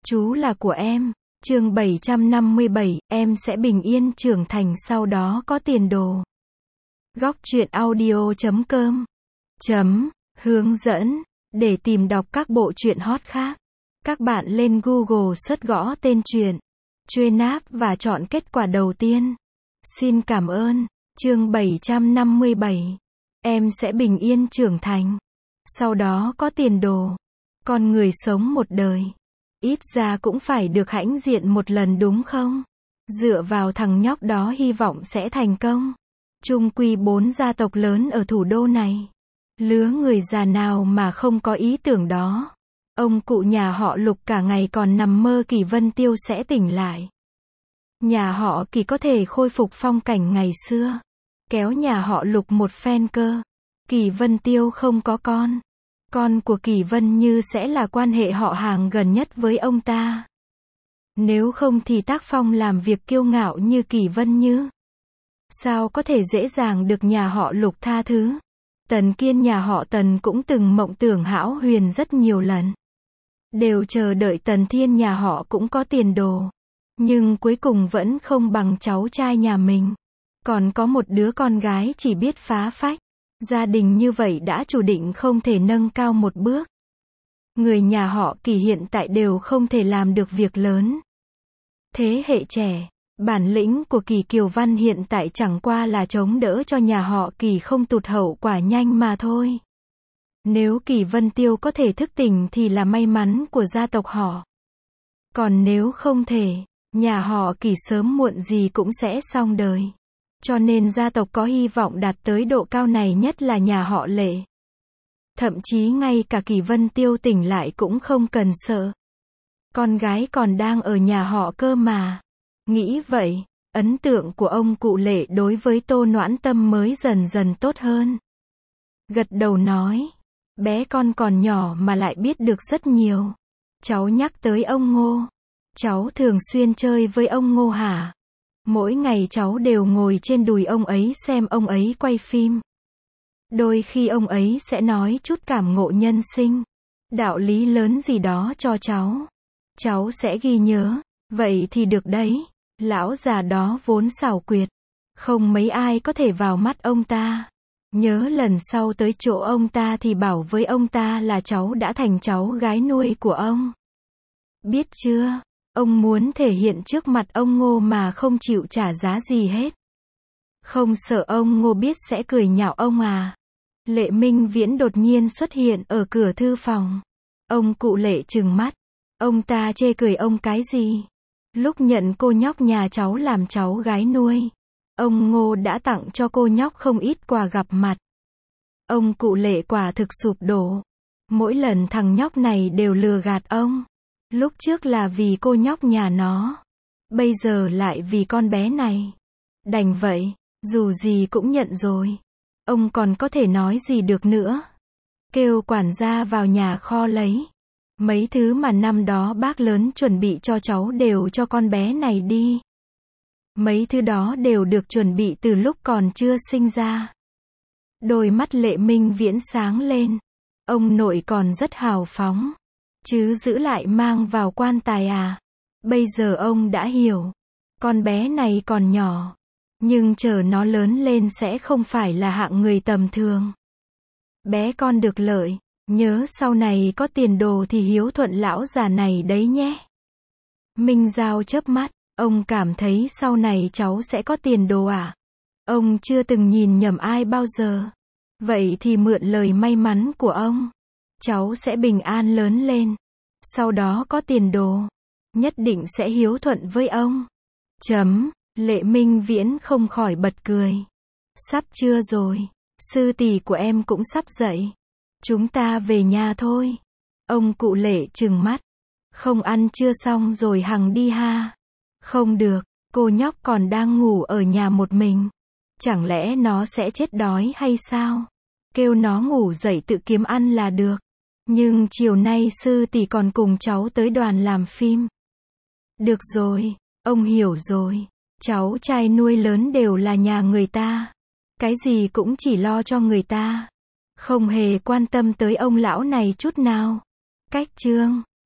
Chú là của em. Chương 757, em sẽ bình yên trưởng thành sau đó có tiền đồ. Góc truyện audio.com Hướng dẫn. Để tìm đọc các bộ truyện hot khác, các bạn lên Google search gõ tên truyện, truy nạp và chọn kết quả đầu tiên. Xin cảm ơn. Chương 757. Em sẽ bình yên trưởng thành. Sau đó có tiền đồ. Con người sống một đời, ít ra cũng phải được hãnh diện một lần đúng không? Dựa vào thằng nhóc đó hy vọng sẽ thành công. Chung quy 4 gia tộc lớn ở thủ đô này. Lứa người già nào mà không có ý tưởng đó. Ông cụ nhà họ Lục cả ngày còn nằm mơ Kỳ Vân Tiêu sẽ tỉnh lại. Nhà họ Kỳ có thể khôi phục phong cảnh ngày xưa. Kéo nhà họ Lục một phen cơ. Kỳ Vân Tiêu không có con. Con của Kỳ Vân Như sẽ là quan hệ họ hàng gần nhất với ông ta. Nếu không thì tác phong làm việc kiêu ngạo như Kỳ Vân Như, sao có thể dễ dàng được nhà họ Lục tha thứ. Tần Kiên nhà họ Tần cũng từng mộng tưởng hão huyền rất nhiều lần. Đều chờ đợi Tần Thiên nhà họ cũng có tiền đồ. Nhưng cuối cùng vẫn không bằng cháu trai nhà mình. Còn có một đứa con gái chỉ biết phá phách. Gia đình như vậy đã chủ định không thể nâng cao một bước. Người nhà họ Kỳ hiện tại đều không thể làm được việc lớn. Thế hệ trẻ, bản lĩnh của Kỳ Kiều Văn hiện tại chẳng qua là chống đỡ cho nhà họ Kỳ không tụt hậu quả nhanh mà thôi. Nếu Kỳ Vân Tiêu có thể thức tỉnh thì là may mắn của gia tộc họ. Còn nếu không thể, nhà họ Kỳ sớm muộn gì cũng sẽ xong đời. Cho nên gia tộc có hy vọng đạt tới độ cao này nhất là nhà họ Lệ. Thậm chí ngay cả Kỳ Vân Tiêu tỉnh lại cũng không cần sợ. Con gái còn đang ở nhà họ cơ mà. Nghĩ vậy, ấn tượng của ông cụ Lệ đối với Tô Noãn Tâm mới dần dần tốt hơn. Gật đầu nói, bé con còn nhỏ mà lại biết được rất nhiều. Cháu nhắc tới ông Ngô. Cháu thường xuyên chơi với ông Ngô hả? Mỗi ngày cháu đều ngồi trên đùi ông ấy xem ông ấy quay phim. Đôi khi ông ấy sẽ nói chút cảm ngộ nhân sinh, đạo lý lớn gì đó cho cháu. Cháu sẽ ghi nhớ. Vậy thì được đấy. Lão già đó vốn xảo quyệt. Không mấy ai có thể vào mắt ông ta. Nhớ lần sau tới chỗ ông ta thì bảo với ông ta là cháu đã thành cháu gái nuôi của ông. Biết chưa? Ông muốn thể hiện trước mặt ông Ngô mà không chịu trả giá gì hết. Không sợ ông Ngô biết sẽ cười nhạo ông à? Lệ Minh Viễn đột nhiên xuất hiện ở cửa thư phòng. Ông cụ Lệ trừng mắt. Ông ta chê cười ông cái gì? Lúc nhận cô nhóc nhà cháu làm cháu gái nuôi, ông Ngô đã tặng cho cô nhóc không ít quà gặp mặt. Ông cụ Lệ quả thực sụp đổ. Mỗi lần thằng nhóc này đều lừa gạt ông. Lúc trước là vì cô nhóc nhà nó. Bây giờ lại vì con bé này. Đành vậy, dù gì cũng nhận rồi. Ông còn có thể nói gì được nữa. Kêu quản gia vào nhà kho lấy. Mấy thứ mà năm đó bác lớn chuẩn bị cho cháu đều cho con bé này đi. Mấy thứ đó đều được chuẩn bị từ lúc còn chưa sinh ra. Đôi mắt Lệ Minh Viễn sáng lên. Ông nội còn rất hào phóng. Chứ giữ lại mang vào quan tài à? Bây giờ ông đã hiểu. Con bé này còn nhỏ. Nhưng chờ nó lớn lên sẽ không phải là hạng người tầm thường. Bé con được lợi. Nhớ sau này có tiền đồ thì hiếu thuận lão già này đấy nhé. Minh Giao chớp mắt. Ông cảm thấy sau này cháu sẽ có tiền đồ à? Ông chưa từng nhìn nhầm ai bao giờ. Vậy thì mượn lời may mắn của ông. Cháu sẽ bình an lớn lên. Sau đó có tiền đồ. Nhất định sẽ hiếu thuận với ông. Lệ Minh Viễn không khỏi bật cười. Sắp trưa rồi. Sư tỷ của em cũng sắp dậy. Chúng ta về nhà thôi. Ông cụ Lệ trừng mắt. Không ăn trưa xong rồi hằng đi ha? Không được, cô nhóc còn đang ngủ ở nhà một mình. Chẳng lẽ nó sẽ chết đói hay sao? Kêu nó ngủ dậy tự kiếm ăn là được. Nhưng chiều nay sư tỷ còn cùng cháu tới đoàn làm phim. Được rồi, ông hiểu rồi. Cháu trai nuôi lớn đều là nhà người ta. Cái gì cũng chỉ lo cho người ta. Không hề quan tâm tới ông lão này chút nào. Cách chương